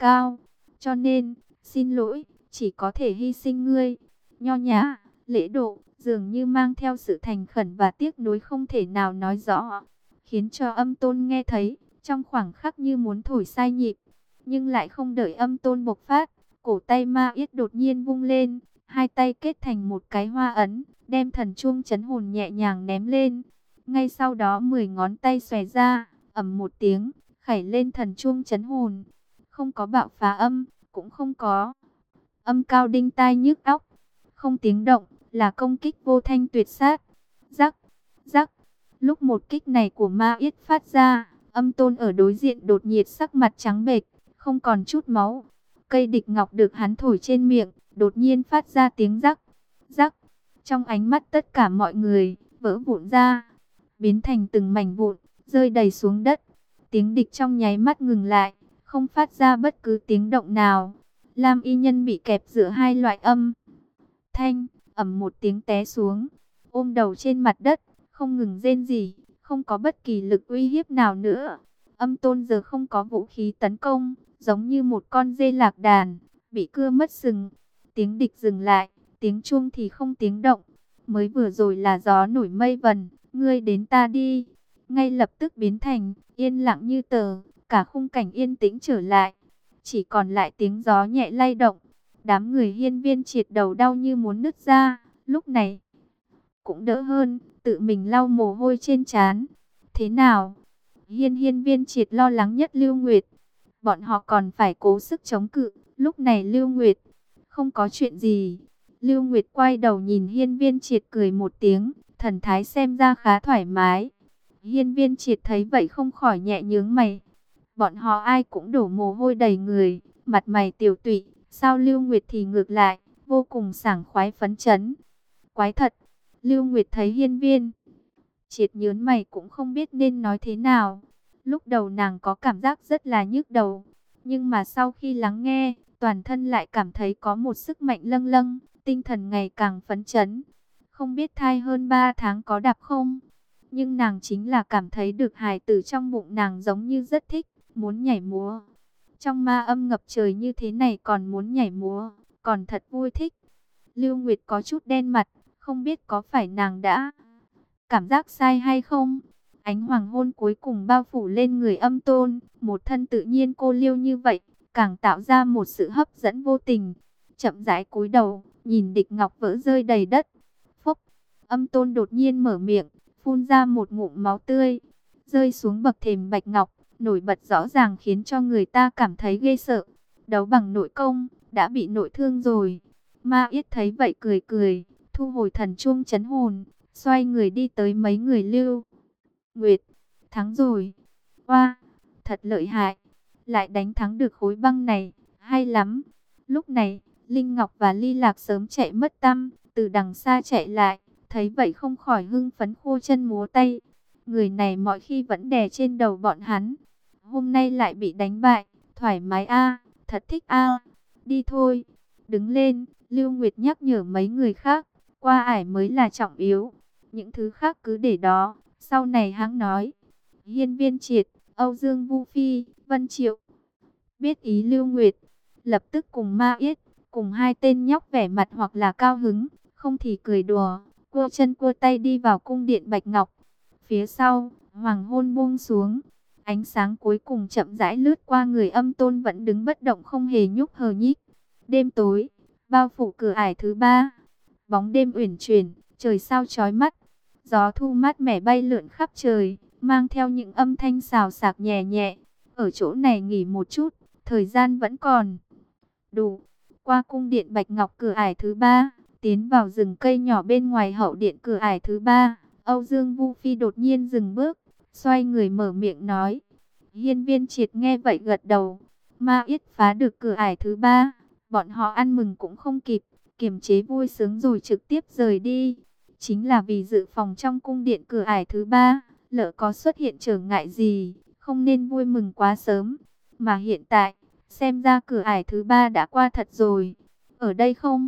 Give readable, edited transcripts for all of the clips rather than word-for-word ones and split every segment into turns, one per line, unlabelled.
cao. Cho nên, xin lỗi, chỉ có thể hy sinh ngươi. Nho nhã, lễ độ, dường như mang theo sự thành khẩn và tiếc nuối không thể nào nói rõ, khiến cho Âm Tôn nghe thấy, trong khoảng khắc như muốn thổi sai nhịp. Nhưng lại không đợi Âm Tôn bộc phát, cổ tay Ma Yết đột nhiên vung lên, hai tay kết thành một cái hoa ấn, đem thần chuông trấn hồn nhẹ nhàng ném lên. Ngay sau đó 10 ngón tay xòe ra, ầm một tiếng, khảy lên thần chuông trấn hồn. Không có bạo phá âm, cũng không có âm cao đinh tai nhức óc, không tiếng động, là công kích vô thanh tuyệt sát. Rắc, rắc, lúc một kích này của Ma Yết phát ra, Âm Tôn ở đối diện đột nhiệt sắc mặt trắng bệch, không còn chút máu. Cây địch ngọc được hắn thổi trên miệng, đột nhiên phát ra tiếng rắc, rắc. Trong ánh mắt tất cả mọi người, vỡ vụn ra, biến thành từng mảnh vụn, rơi đầy xuống đất. Tiếng địch trong nháy mắt ngừng lại, không phát ra bất cứ tiếng động nào. Lam y nhân bị kẹp giữa hai loại âm thanh, ầm một tiếng té xuống, ôm đầu trên mặt đất, không ngừng rên rỉ, không có bất kỳ lực uy hiếp nào nữa. Âm Tôn giờ không có vũ khí tấn công, giống như một con dê lạc đàn, bị cưa mất sừng. Tiếng địch dừng lại, tiếng chuông thì không tiếng động. Mới vừa rồi là gió nổi mây vần, ngươi đến ta đi, ngay lập tức biến thành yên lặng như tờ, cả khung cảnh yên tĩnh trở lại. Chỉ còn lại tiếng gió nhẹ lay động. Đám người Hiên Viên Triệt đầu đau như muốn nứt ra, lúc này cũng đỡ hơn, tự mình lau mồ hôi trên trán. Thế nào? Hiên Viên Triệt lo lắng nhất Lưu Nguyệt. Bọn họ còn phải cố sức chống cự. Lúc này Lưu Nguyệt không có chuyện gì. Lưu Nguyệt quay đầu nhìn Hiên Viên Triệt cười một tiếng, thần thái xem ra khá thoải mái. Hiên Viên Triệt thấy vậy không khỏi nhẹ nhướng mày. Bọn họ ai cũng đổ mồ hôi đầy người, mặt mày tiều tụy. Sao Lưu Nguyệt thì ngược lại, vô cùng sảng khoái phấn chấn. Quái thật, Lưu Nguyệt thấy Hiên Viên Triệt nhớn mày cũng không biết nên nói thế nào. Lúc đầu nàng có cảm giác rất là nhức đầu, nhưng mà sau khi lắng nghe, toàn thân lại cảm thấy có một sức mạnh lâng lâng, tinh thần ngày càng phấn chấn. Không biết thai hơn 3 tháng có đạp không, nhưng nàng chính là cảm thấy được hài tử trong bụng nàng giống như rất thích, muốn nhảy múa. Trong ma âm ngập trời như thế này còn muốn nhảy múa, còn thật vui thích. Lưu Nguyệt có chút đen mặt, không biết có phải nàng đã cảm giác sai hay không. Ánh hoàng hôn cuối cùng bao phủ lên người Âm Tôn, một thân tự nhiên cô liêu như vậy, càng tạo ra một sự hấp dẫn vô tình. Chậm rãi cúi đầu, nhìn địch ngọc vỡ rơi đầy đất. Phốc, Âm Tôn đột nhiên mở miệng, phun ra một ngụm máu tươi, rơi xuống bậc thềm bạch ngọc, nổi bật rõ ràng khiến cho người ta cảm thấy ghê sợ. Đấu bằng nội công, đã bị nội thương rồi. Ma Yết thấy vậy cười cười, thu hồi thần chuông trấn hồn, xoay người đi tới mấy người Lưu Nguyệt. Thắng rồi. Oa, thật lợi hại. Lại đánh thắng được khối băng này, hay lắm. Lúc này, Linh Ngọc và Ly Lạc sớm chạy mất tăm, từ đằng xa chạy lại, thấy vậy không khỏi hưng phấn khô chân múa tay. Người này mọi khi vẫn đè trên đầu bọn hắn, hôm nay lại bị đánh bại, thoải mái a, thật thích a. Đi thôi, đứng lên, Lưu Nguyệt nhắc nhở mấy người khác, qua ải mới là trọng yếu, những thứ khác cứ để đó, sau này hãng nói. Hiên Viên Triệt, Âu Dương Vu Phi, Vân Triệu biết ý Lưu Nguyệt, lập tức cùng Ma Yết, cùng hai tên nhóc vẻ mặt hoặc là cao hứng, không thì cười đùa, cua chân cua tay đi vào cung điện Bạch Ngọc. Phía sau, hoàng hôn buông xuống, ánh sáng cuối cùng chậm rãi lướt qua người Âm Tôn vẫn đứng bất động không hề nhúc hờ nhích. Đêm tối, bao phủ cửa ải thứ 3. Bóng đêm uyển chuyển, trời sao chói mắt. Gió thu mát mẻ bay lượn khắp trời, mang theo những âm thanh xào xạc nhẹ nhẹ. Ở chỗ này nghỉ một chút, thời gian vẫn còn đủ. Qua cung điện Bạch Ngọc cửa ải thứ 3, tiến vào rừng cây nhỏ bên ngoài hậu điện cửa ải thứ 3. Âu Dương Vu Phi đột nhiên dừng bước, xoay người mở miệng nói. Hiên Viên Triệt nghe vậy gật đầu. Ma Yết phá được cửa ải thứ 3, bọn họ ăn mừng cũng không kịp, kiềm chế vui sướng rồi trực tiếp rời đi. Chính là vì dự phòng trong cung điện cửa ải thứ 3, lỡ có xuất hiện trở ngại gì, không nên vui mừng quá sớm. Mà hiện tại, xem ra cửa ải thứ 3 đã qua thật rồi. Ở đây không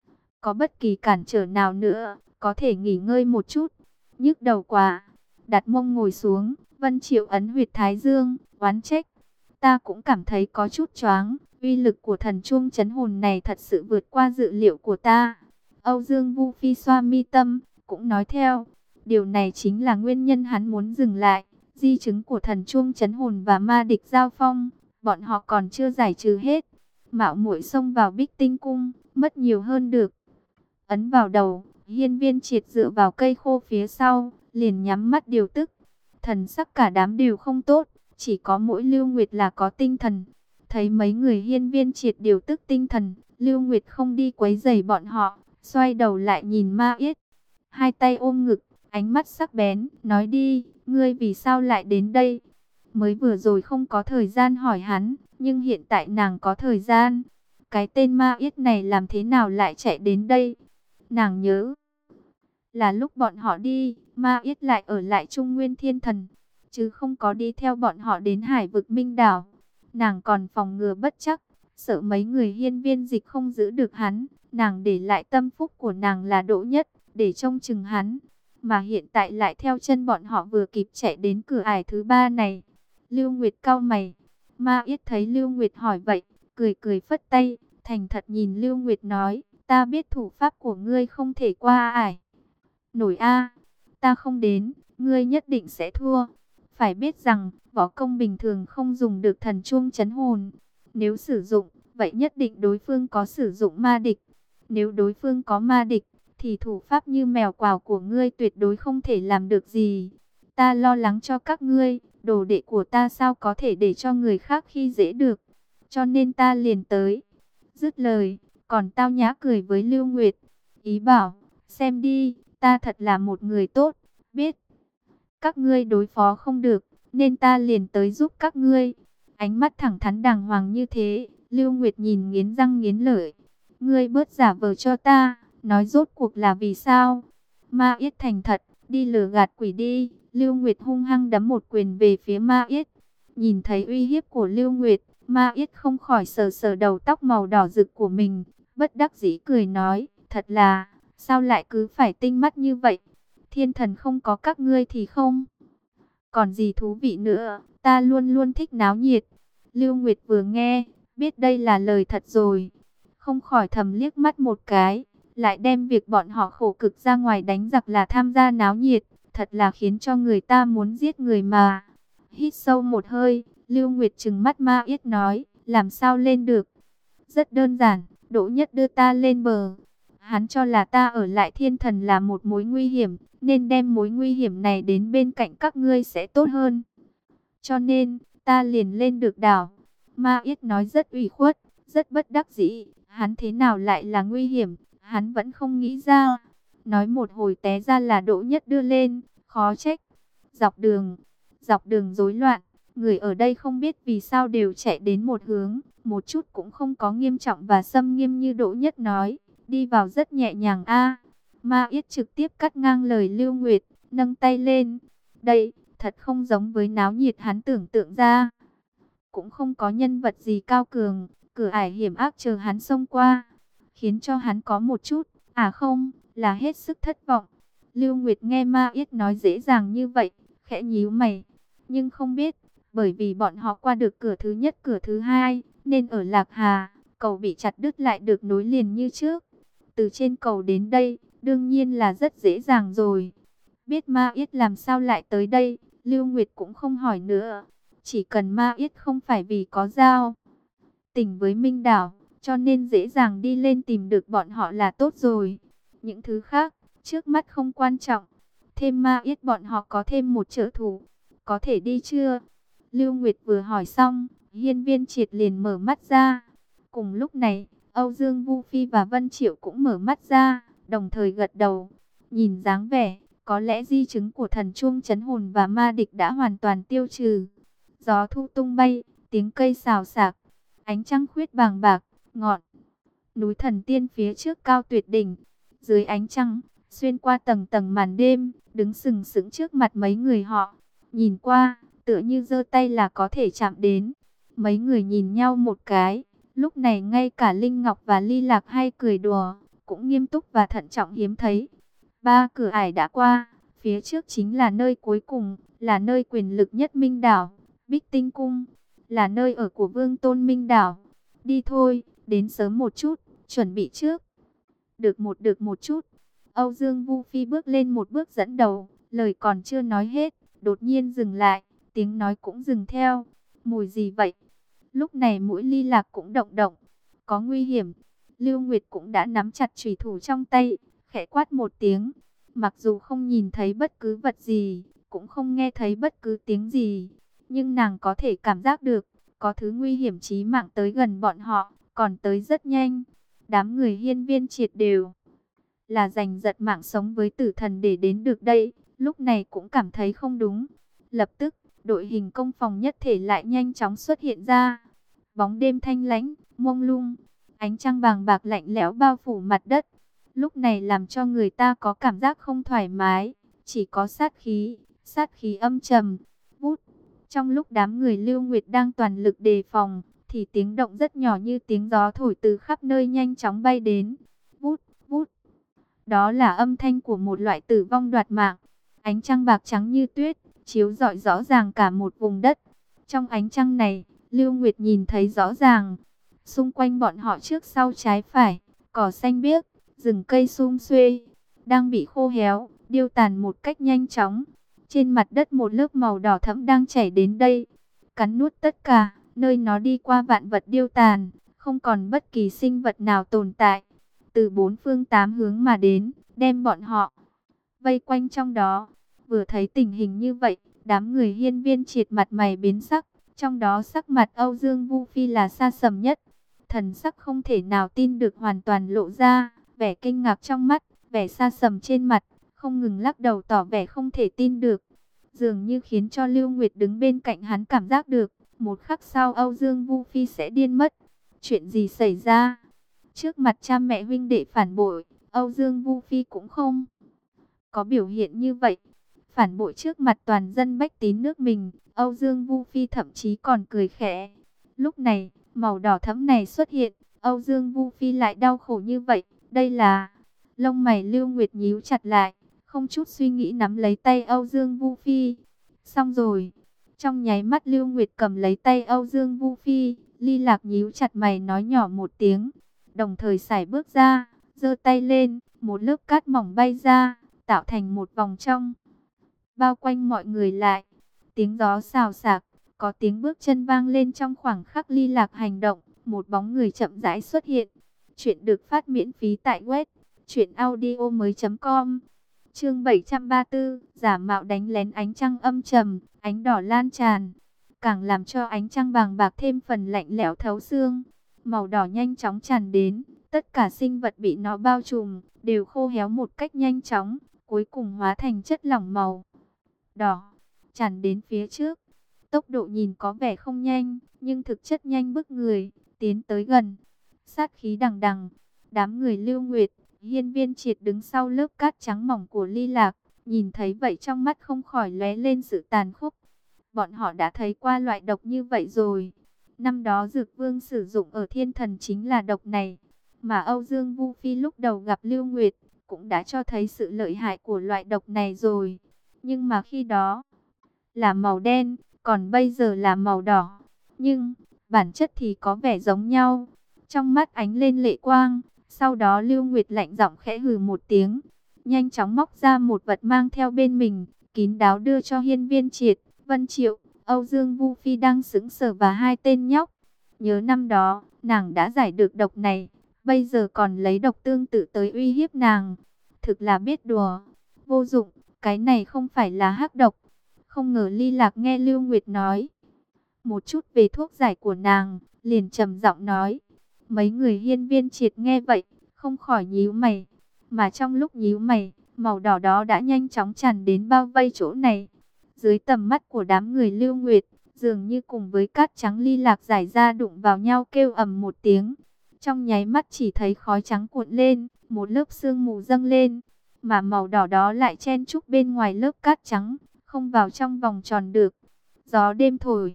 có bất kỳ cản trở nào nữa, có thể nghỉ ngơi một chút. Nhức đầu quá, đặt mông ngồi xuống, Vân Triệu ấn huyệt thái dương, oán trách. Ta cũng cảm thấy có chút choáng. Uy lực của thần chuông trấn hồn này thật sự vượt qua dự liệu của ta. Âu Dương Vu Phi xoa mi tâm, cũng nói theo. Điều này chính là nguyên nhân hắn muốn dừng lại. Di chứng của thần chuông trấn hồn và ma địch giao phong, bọn họ còn chưa giải trừ hết. Mạo muội xông vào Bích Tinh Cung, mất nhiều hơn được. Ấn vào đầu, Hiên Viên Triệt dựa vào cây khô phía sau, liền nhắm mắt điều tức. Thần sắc cả đám đều không tốt, chỉ có mỗi Lưu Nguyệt là có tinh thần. Thấy mấy người Hiên Viên Triệt điều tức tinh thần, Lưu Nguyệt không đi quấy rầy bọn họ, xoay đầu lại nhìn Ma Yết. Hai tay ôm ngực, ánh mắt sắc bén, nói đi, ngươi vì sao lại đến đây? Mới vừa rồi không có thời gian hỏi hắn, nhưng hiện tại nàng có thời gian. Cái tên Ma Yết này làm thế nào lại chạy đến đây? Nàng nhớ là lúc bọn họ đi, Ma Yết lại ở lại Trung Nguyên Thiên Thần, chứ không có đi theo bọn họ đến Hải vực Minh Đảo. Nàng còn phòng ngừa bất chắc, sợ mấy người Hiên Viên Dịch không giữ được hắn. Nàng để lại tâm phúc của nàng là Đỗ Nhất, để trông chừng hắn. Mà hiện tại lại theo chân bọn họ vừa kịp chạy đến cửa ải thứ ba này. Lưu Nguyệt cau mày. Ma Yết thấy Lưu Nguyệt hỏi vậy, cười cười phất tay, thành thật nhìn Lưu Nguyệt nói, ta biết thủ pháp của ngươi không thể qua ải nổi a, ta không đến, ngươi nhất định sẽ thua. Phải biết rằng, võ công bình thường không dùng được thần chuông trấn hồn. Nếu sử dụng, vậy nhất định đối phương có sử dụng ma địch. Nếu đối phương có ma địch, thì thủ pháp như mèo quào của ngươi tuyệt đối không thể làm được gì. Ta lo lắng cho các ngươi, đồ đệ của ta sao có thể để cho người khác khi dễ được. Cho nên ta liền tới. Dứt lời, còn tao nhã cười với Lưu Nguyệt. Ý bảo, xem đi, ta thật là một người tốt, biết. Các ngươi đối phó không được, nên ta liền tới giúp các ngươi. Ánh mắt thẳng thắn đàng hoàng như thế, Lưu Nguyệt nhìn nghiến răng nghiến lợi. Ngươi bớt giả vờ cho ta, nói rốt cuộc là vì sao? Ma Yết thành thật, đi lừa gạt quỷ đi. Lưu Nguyệt hung hăng đấm một quyền về phía Ma Yết. Nhìn thấy uy hiếp của Lưu Nguyệt, Ma Yết không khỏi sờ sờ đầu tóc màu đỏ rực của mình, bất đắc dĩ cười nói, thật là, sao lại cứ phải tinh mắt như vậy? Thiên thần không có các ngươi thì không còn gì thú vị nữa, ta luôn luôn thích náo nhiệt. Lưu Nguyệt vừa nghe, biết đây là lời thật rồi, không khỏi thầm liếc mắt một cái, lại đem việc bọn họ khổ cực ra ngoài đánh giặc là tham gia náo nhiệt, thật là khiến cho người ta muốn giết người mà. Hít sâu một hơi, Lưu Nguyệt trừng mắt Ma Yết nói, làm sao lên được? Rất đơn giản, Đỗ Nhất đưa ta lên bờ. Hắn cho là ta ở lại Thiên Thần là một mối nguy hiểm, nên đem mối nguy hiểm này đến bên cạnh các ngươi sẽ tốt hơn. Cho nên, ta liền lên được đảo. Ma Yết nói rất ủy khuất, rất bất đắc dĩ. Hắn thế nào lại là nguy hiểm, hắn vẫn không nghĩ ra. Nói một hồi té ra là Đỗ Nhất đưa lên, khó trách. Dọc đường rối loạn, người ở đây không biết vì sao đều chạy đến một hướng, một chút cũng không có nghiêm trọng và xâm nghiêm như Đỗ Nhất nói. Đi vào rất nhẹ nhàng a. Ma Yết trực tiếp cắt ngang lời Lưu Nguyệt, nâng tay lên. Đây, thật không giống với náo nhiệt hắn tưởng tượng ra. Cũng không có nhân vật gì cao cường, cửa ải hiểm ác chờ hắn xông qua, khiến cho hắn có một chút, không, là hết sức thất vọng. Lưu Nguyệt nghe Ma Yết nói dễ dàng như vậy, khẽ nhíu mày, nhưng không biết, bởi vì bọn họ qua được cửa thứ nhất cửa thứ hai, nên ở Lạc Hà, cầu bị chặt đứt lại được nối liền như trước. Từ trên cầu đến đây, đương nhiên là rất dễ dàng rồi. Biết Ma Yết làm sao lại tới đây, Lưu Nguyệt cũng không hỏi nữa. Chỉ cần Ma Yết không phải vì có giao tình với Minh Đảo, cho nên dễ dàng đi lên tìm được bọn họ là tốt rồi. Những thứ khác, trước mắt không quan trọng. Thêm Ma Yết bọn họ có thêm một trợ thủ. Có thể đi chưa? Lưu Nguyệt vừa hỏi xong, Hiên Viên Triệt liền mở mắt ra. Cùng lúc này, Âu Dương Vu Phi và Vân Triệu cũng mở mắt ra, đồng thời gật đầu. Nhìn dáng vẻ, có lẽ di chứng của thần chuông trấn hồn và ma địch đã hoàn toàn tiêu trừ. Gió thu tung bay, tiếng cây xào xạc, ánh trăng khuyết vàng bạc, ngọn núi thần tiên phía trước cao tuyệt đỉnh. Dưới ánh trăng, xuyên qua tầng tầng màn đêm, đứng sừng sững trước mặt mấy người họ. Nhìn qua, tựa như giơ tay là có thể chạm đến. Mấy người nhìn nhau một cái. Lúc này ngay cả Linh Ngọc và Ly Lạc hay cười đùa, cũng nghiêm túc và thận trọng hiếm thấy. Ba cửa ải đã qua, phía trước chính là nơi cuối cùng, là nơi quyền lực nhất Minh Đảo, Bích Tinh Cung. là nơi ở của Vương Tôn Minh Đảo. Đi thôi, đến sớm một chút, chuẩn bị trước. Được một chút. Âu Dương Vu Phi bước lên một bước dẫn đầu, lời còn chưa nói hết, đột nhiên dừng lại, tiếng nói cũng dừng theo. Mùi gì vậy? Lúc này mũi Ly Lạc cũng động động. Có nguy hiểm. Lưu Nguyệt cũng đã nắm chặt chùy thủ trong tay, khẽ quát một tiếng. Mặc dù không nhìn thấy bất cứ vật gì, cũng không nghe thấy bất cứ tiếng gì, nhưng nàng có thể cảm giác được, có thứ nguy hiểm chí mạng tới gần bọn họ, còn tới rất nhanh. Đám người Hiên Viên Triệt đều là giành giật mạng sống với tử thần để đến được đây, lúc này cũng cảm thấy không đúng. Lập tức, đội hình công phòng nhất thể lại nhanh chóng xuất hiện ra. Bóng đêm thanh lãnh, mông lung, ánh trăng vàng bạc lạnh lẽo bao phủ mặt đất. Lúc này làm cho người ta có cảm giác không thoải mái, chỉ có sát khí âm trầm. Vút, trong lúc đám người Lưu Nguyệt đang toàn lực đề phòng, thì tiếng động rất nhỏ như tiếng gió thổi từ khắp nơi nhanh chóng bay đến. Vút, vút. Đó là âm thanh của một loại tử vong đoạt mạng. Ánh trăng bạc trắng như tuyết, chiếu rọi rõ ràng cả một vùng đất. Trong ánh trăng này, Lưu Nguyệt nhìn thấy rõ ràng, xung quanh bọn họ trước sau trái phải, cỏ xanh biếc, rừng cây sum xuê, đang bị khô héo, điêu tàn một cách nhanh chóng. Trên mặt đất một lớp màu đỏ thẫm đang chảy đến đây, cắn nuốt tất cả, nơi nó đi qua vạn vật điêu tàn, không còn bất kỳ sinh vật nào tồn tại. Từ bốn phương tám hướng mà đến, đem bọn họ vây quanh trong đó. Vừa thấy tình hình như vậy, đám người Hiên Viên Triệt mặt mày biến sắc, trong đó sắc mặt Âu Dương Vu Phi là xa sầm nhất. Thần sắc không thể nào tin được hoàn toàn lộ ra, vẻ kinh ngạc trong mắt, vẻ xa sầm trên mặt, không ngừng lắc đầu tỏ vẻ không thể tin được. Dường như khiến cho Lưu Nguyệt đứng bên cạnh hắn cảm giác được, một khắc sau Âu Dương Vu Phi sẽ điên mất. Chuyện gì xảy ra? Trước mặt cha mẹ huynh đệ phản bội, Âu Dương Vu Phi cũng không có biểu hiện như vậy. Phản bội trước mặt toàn dân bách tín nước mình, Âu Dương Vu Phi thậm chí còn cười khẽ. Lúc này, màu đỏ thẫm này xuất hiện, Âu Dương Vu Phi lại đau khổ như vậy, đây là... Lông mày Lưu Nguyệt nhíu chặt lại, không chút suy nghĩ nắm lấy tay Âu Dương Vu Phi. Xong rồi, trong nháy mắt Lưu Nguyệt cầm lấy tay Âu Dương Vu Phi, Ly Lạc nhíu chặt mày nói nhỏ một tiếng, đồng thời sải bước ra, giơ tay lên, một lớp cát mỏng bay ra, tạo thành một vòng trong, bao quanh mọi người lại. Tiếng gió xào xạc, có tiếng bước chân vang lên trong khoảng khắc Ly Lạc hành động, một bóng người chậm rãi xuất hiện. Chuyện được phát miễn phí tại web truyệnaudiomoi.com. Chương 734, giả mạo đánh lén ánh trăng âm trầm, ánh đỏ lan tràn, càng làm cho ánh trăng vàng bạc thêm phần lạnh lẽo thấu xương. Màu đỏ nhanh chóng tràn đến, tất cả sinh vật bị nó bao trùm đều khô héo một cách nhanh chóng, cuối cùng hóa thành chất lỏng màu đỏ, tràn đến phía trước. Tốc độ nhìn có vẻ không nhanh, nhưng thực chất nhanh bức người, tiến tới gần. Sát khí đằng đằng, đám người Lưu Nguyệt, Hiên Viên Triệt đứng sau lớp cát trắng mỏng của Ly Lạc, nhìn thấy vậy trong mắt không khỏi lóe lên sự tàn khốc. Bọn họ đã thấy qua loại độc như vậy rồi. Năm đó Dược Vương sử dụng ở Thiên Thần chính là độc này, mà Âu Dương Vu Phi lúc đầu gặp Lưu Nguyệt cũng đã cho thấy sự lợi hại của loại độc này rồi. Nhưng mà khi đó là màu đen, còn bây giờ là màu đỏ. Nhưng bản chất thì có vẻ giống nhau. Trong mắt ánh lên lệ quang. Sau đó Lưu Nguyệt lạnh giọng khẽ hừ một tiếng, nhanh chóng móc ra một vật mang theo bên mình, kín đáo đưa cho Hiên Viên Triệt, Vân Triệu, Âu Dương Vu Phi đang sững sờ và hai tên nhóc. Nhớ năm đó, nàng đã giải được độc này, bây giờ còn lấy độc tương tự tới uy hiếp nàng. Thực là biết đùa, vô dụng, cái này không phải là hắc độc. Không ngờ Ly Lạc nghe Lưu Nguyệt nói một chút về thuốc giải của nàng, liền trầm giọng nói. Mấy người Hiên Viên Triệt nghe vậy, không khỏi nhíu mày. Mà trong lúc nhíu mày, màu đỏ đó đã nhanh chóng tràn đến bao vây chỗ này. Dưới tầm mắt của đám người Lưu Nguyệt, dường như cùng với cát trắng Ly Lạc giải ra đụng vào nhau kêu ầm một tiếng. Trong nháy mắt chỉ thấy khói trắng cuộn lên, một lớp sương mù dâng lên. Mà màu đỏ đó lại chen chúc bên ngoài lớp cát trắng, không vào trong vòng tròn được. Gió đêm thổi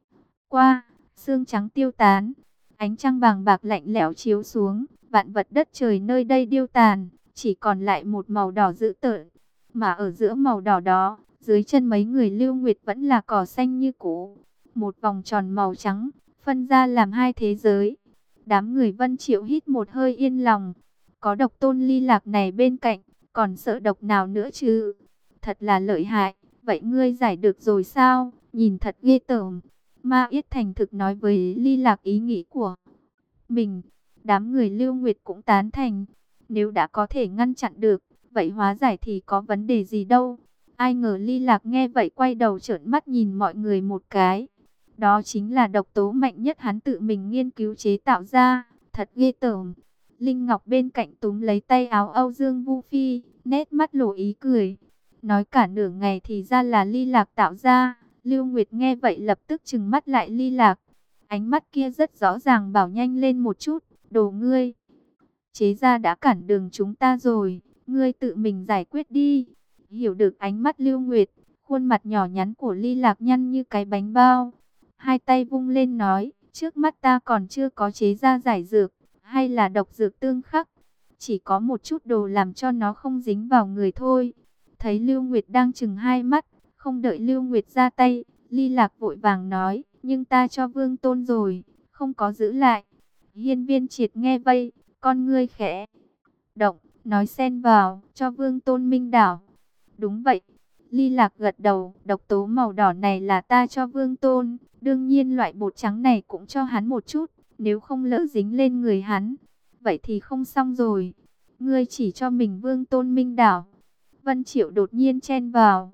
qua, sương trắng tiêu tán. Ánh trăng vàng bạc lạnh lẽo chiếu xuống, vạn vật đất trời nơi đây điêu tàn, chỉ còn lại một màu đỏ dữ tợn. Mà ở giữa màu đỏ đó, dưới chân mấy người Lưu Nguyệt vẫn là cỏ xanh như cũ. một vòng tròn màu trắng, phân ra làm hai thế giới. Đám người Vân Triệu hít một hơi yên lòng. Có độc tôn ly lạc này bên cạnh, còn sợ độc nào nữa chứ? Thật là lợi hại. Vậy ngươi giải được rồi sao? Nhìn thật ghê tởm. Ma Yết thành thực nói với ly lạc ý nghĩ của mình. Đám người Lưu Nguyệt cũng tán thành. Nếu đã có thể ngăn chặn được, vậy hóa giải thì có vấn đề gì đâu. Ai ngờ ly lạc nghe vậy quay đầu trợn mắt nhìn mọi người một cái. Đó chính là độc tố mạnh nhất hắn tự mình nghiên cứu chế tạo ra. Thật ghê tởm. Linh Ngọc bên cạnh túm lấy tay áo Âu Dương Vu Phi, nét mắt lộ ý cười. Nói cả nửa ngày thì ra là ly lạc tạo ra. Lưu Nguyệt nghe vậy lập tức trừng mắt lại ly lạc. Ánh mắt kia rất rõ ràng bảo nhanh lên một chút. Đồ ngươi, chế ra đã cản đường chúng ta rồi. Ngươi tự mình giải quyết đi. Hiểu được ánh mắt Lưu Nguyệt, khuôn mặt nhỏ nhắn của ly lạc nhăn như cái bánh bao. Hai tay vung lên nói, trước mắt ta còn chưa có chế ra giải dược, hay là độc dược tương khắc. Chỉ có một chút đồ làm cho nó không dính vào người thôi. Thấy Lưu Nguyệt đang chừng hai mắt, không đợi Lưu Nguyệt ra tay, ly lạc vội vàng nói, nhưng ta cho Vương Tôn rồi, không có giữ lại. Hiên Viên Triệt nghe vậy, con ngươi khẽ động, nói xen vào, cho Vương Tôn minh đảo. Đúng vậy. Ly lạc gật đầu, độc tố màu đỏ này là ta cho Vương Tôn, đương nhiên loại bột trắng này cũng cho hắn một chút, nếu không lỡ dính lên người hắn, vậy thì không xong rồi. Ngươi chỉ cho mình Vương Tôn minh đảo. Vân Triệu đột nhiên chen vào.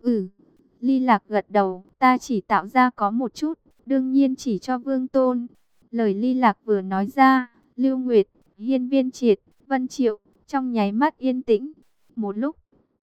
Ly lạc gật đầu, ta chỉ tạo ra có một chút, đương nhiên chỉ cho Vương Tôn. Lời Ly lạc vừa nói ra, Lưu Nguyệt, Hiên Viên Triệt, Vân Triệu, trong nháy mắt yên tĩnh. Một lúc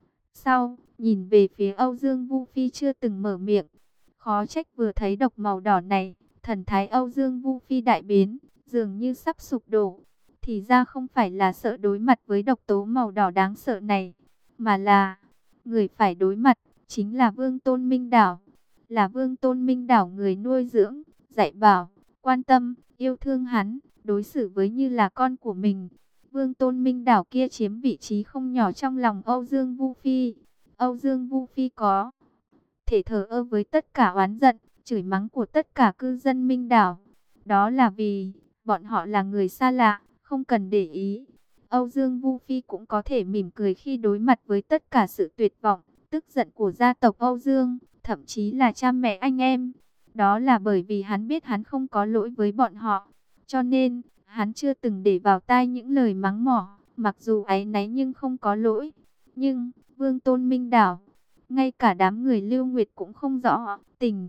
sau, nhìn về phía Âu Dương Vu Phi chưa từng mở miệng. Khó trách vừa thấy độc màu đỏ này, thần thái Âu Dương Vu Phi đại biến, dường như sắp sụp đổ. Thì ra không phải là sợ đối mặt với độc tố màu đỏ đáng sợ này, mà là người phải đối mặt, chính là Vương Tôn Minh Đảo. Là Vương Tôn Minh Đảo người nuôi dưỡng, dạy bảo, quan tâm, yêu thương hắn, đối xử với như là con của mình. Vương Tôn Minh Đảo kia chiếm vị trí không nhỏ trong lòng Âu Dương Vu Phi. Âu Dương Vu Phi có thể thờ ơ với tất cả oán giận, chửi mắng của tất cả cư dân Minh Đảo. Đó là vì bọn họ là người xa lạ, không cần để ý. Âu Dương Vu Phi cũng có thể mỉm cười khi đối mặt với tất cả sự tuyệt vọng, tức giận của gia tộc Âu Dương, thậm chí là cha mẹ anh em. Đó là bởi vì hắn biết hắn không có lỗi với bọn họ, cho nên hắn chưa từng để vào tai những lời mắng mỏ, mặc dù áy náy nhưng không có lỗi. Nhưng Vương Tôn Minh Đảo, ngay cả đám người Lưu Nguyệt cũng không rõ tình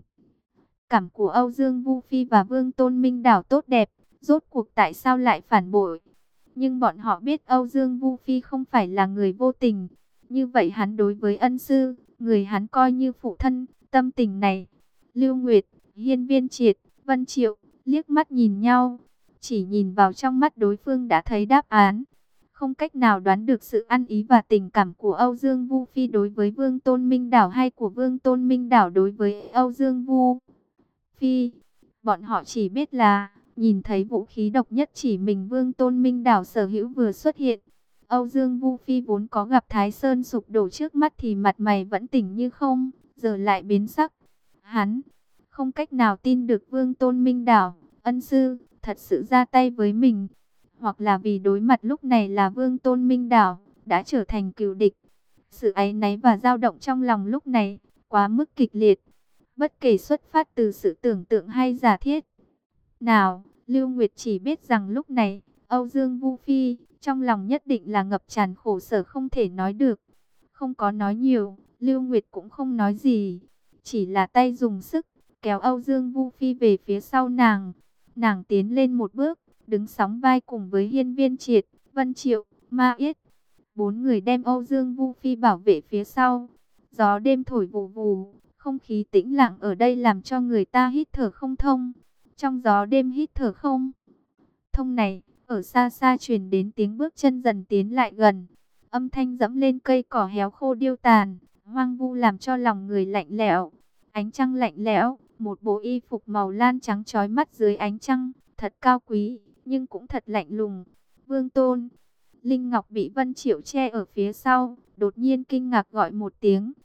cảm của Âu Dương Vu Phi và Vương Tôn Minh Đảo tốt đẹp, rốt cuộc tại sao lại phản bội. Nhưng bọn họ biết Âu Dương Vu Phi không phải là người vô tình. Như vậy hắn đối với ân sư, người hắn coi như phụ thân, tâm tình này. Lưu Nguyệt, Hiên Viên Triệt, Vân Triệu, liếc mắt nhìn nhau. Chỉ nhìn vào trong mắt đối phương đã thấy đáp án. Không cách nào đoán được sự ăn ý và tình cảm của Âu Dương Vu Phi đối với Vương Tôn Minh Đảo hay của Vương Tôn Minh Đảo đối với Âu Dương Vu Phi. Bọn họ chỉ biết là nhìn thấy vũ khí độc nhất chỉ mình Vương Tôn Minh Đảo sở hữu vừa xuất hiện. Âu Dương Vu Phi vốn có gặp Thái Sơn sụp đổ trước mắt thì mặt mày vẫn tỉnh như không, giờ lại biến sắc. Hắn không cách nào tin được Vương Tôn Minh Đảo, ân sư, thật sự ra tay với mình. Hoặc là vì đối mặt lúc này là Vương Tôn Minh Đảo, đã trở thành cừu địch. Sự áy náy và dao động trong lòng lúc này, quá mức kịch liệt. Bất kể xuất phát từ sự tưởng tượng hay giả thiết nào, Lưu Nguyệt chỉ biết rằng lúc này, Âu Dương Vu Phi, trong lòng nhất định là ngập tràn khổ sở không thể nói được. Không có nói nhiều, Lưu Nguyệt cũng không nói gì, chỉ là tay dùng sức, kéo Âu Dương Vu Phi về phía sau nàng. Nàng tiến lên một bước, đứng sóng vai cùng với Hiên Viên Triệt, Vân Triệu, Ma Yết. Bốn người đem Âu Dương Vu Phi bảo vệ phía sau. Gió đêm thổi vù vù, không khí tĩnh lặng ở đây làm cho người ta hít thở không thông. Trong gió đêm hít thở không thông này, ở xa xa truyền đến tiếng bước chân dần tiến lại gần. Âm thanh dẫm lên cây cỏ héo khô điêu tàn, hoang vu làm cho lòng người lạnh lẽo. Ánh trăng lạnh lẽo, một bộ y phục màu lan trắng chói mắt dưới ánh trăng, thật cao quý, nhưng cũng thật lạnh lùng. Vương Tôn. Linh Ngọc bị Vân Triệu che ở phía sau, đột nhiên kinh ngạc gọi một tiếng.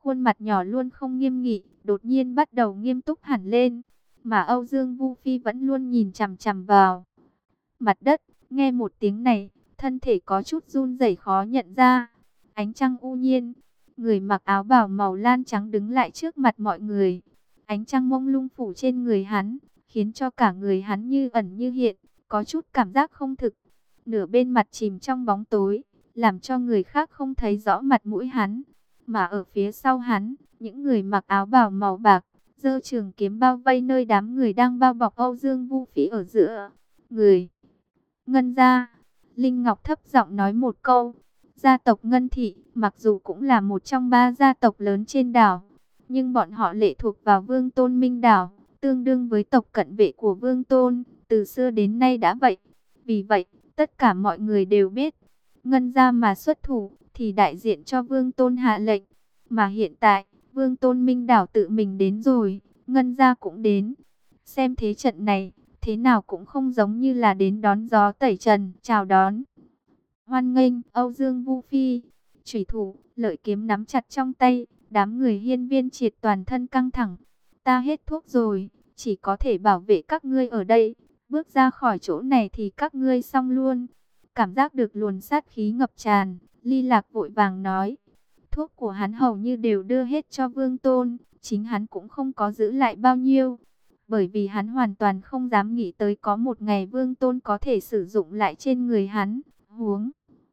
khuôn mặt nhỏ luôn không nghiêm nghị, đột nhiên bắt đầu nghiêm túc hẳn lên. Mà Âu Dương Vu Phi vẫn luôn nhìn chằm chằm vào mặt đất, nghe một tiếng này, thân thể có chút run rẩy khó nhận ra. Ánh trăng u nhiên, người mặc áo bào màu lan trắng đứng lại trước mặt mọi người. Ánh trăng mông lung phủ trên người hắn, khiến cho cả người hắn như ẩn như hiện, có chút cảm giác không thực. Nửa bên mặt chìm trong bóng tối, làm cho người khác không thấy rõ mặt mũi hắn. Mà ở phía sau hắn, những người mặc áo bào màu bạc, giơ trường kiếm bao vây nơi đám người đang bao bọc Âu Dương Vu Phi ở giữa. Người Ngân gia, Linh Ngọc thấp giọng nói một câu. Gia tộc Ngân Thị, mặc dù cũng là một trong 3 gia tộc lớn trên đảo, nhưng bọn họ lệ thuộc vào Vương Tôn Minh đảo, tương đương với tộc cận vệ của Vương Tôn, từ xưa đến nay đã vậy. Vì vậy, tất cả mọi người đều biết, Ngân gia mà xuất thủ, thì đại diện cho Vương Tôn hạ lệnh. Mà hiện tại, Vương Tôn Minh đảo tự mình đến rồi, Ngân gia cũng đến. Xem thế trận này, thế nào cũng không giống như là đến đón gió tẩy trần, chào đón. Hoan nghênh, Âu Dương Vu Phi. Chủy thủ, lợi kiếm nắm chặt trong tay, đám người Hiên Viên Triệt toàn thân căng thẳng. Ta hết thuốc rồi, chỉ có thể bảo vệ các ngươi ở đây. Bước ra khỏi chỗ này thì các ngươi xong luôn. Cảm giác được luồn sát khí ngập tràn, Ly Lạc vội vàng nói. Thuốc của hắn hầu như đều đưa hết cho Vương Tôn, chính hắn cũng không có giữ lại bao nhiêu. Bởi vì hắn hoàn toàn không dám nghĩ tới có một ngày Vương Tôn có thể sử dụng lại trên người hắn. Huống